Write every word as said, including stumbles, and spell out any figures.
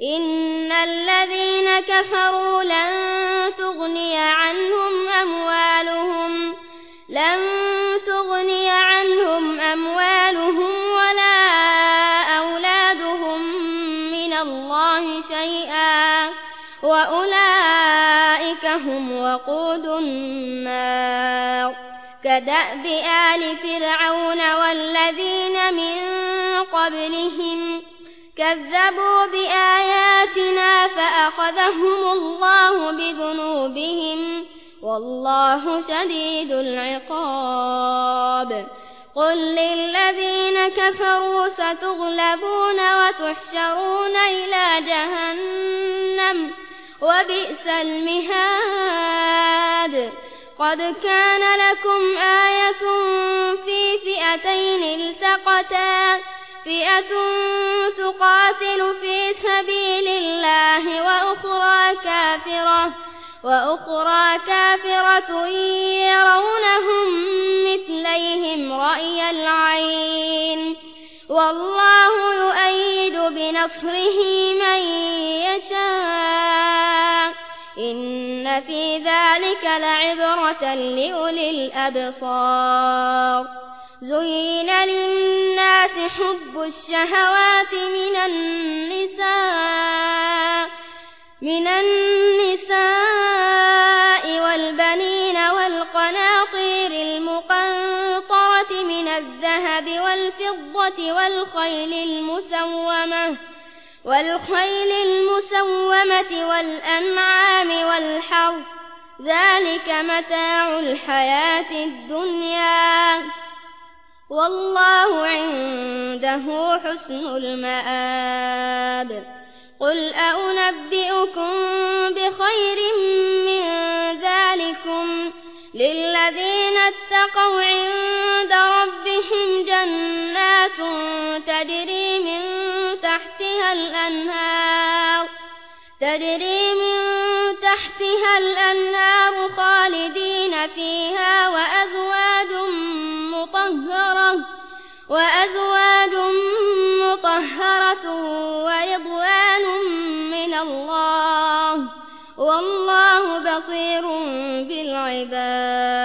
إن الذين كفروا لن تغني عنهم أموالهم لن تغني عنهم أموالهم ولا أولادهم من الله شيئا وأولئك هم وقود النار كدأب آل فرعون والذين من قبلهم كذبوا بآياتنا فأخذهم الله بذنوبهم والله شديد العقاب قل للذين كفروا ستغلبون وتحشرون إلى جهنم وبئس المهاد قد كان لكم آية في فئتين التقتا فئة تقاتل في سبيل الله وأخرى كافرة وأخرى كافرة يرونهم مثليهم رأي العين والله يؤيد بنصره من يشاء إن في ذلك لعبرة لأولي الأبصار زين للناس حب الشهوات من النساء من النساء والبنين والقناطير المقنطرة من الذهب والفضة والخيل المسومة والخيل المسومة والأنعام والحرث ذلك متاع الحياة الدنيا والله عنده حسن المآب قل أنبئكم بخير من ذلكم للذين اتقوا عند ربهم جنات تجري من تحتها الأنهار تجري من تحتها الأنهار خالدين فيها وأزواج مطهرة وأزواج مطهرة ورضوان من الله والله بصير بالعباد.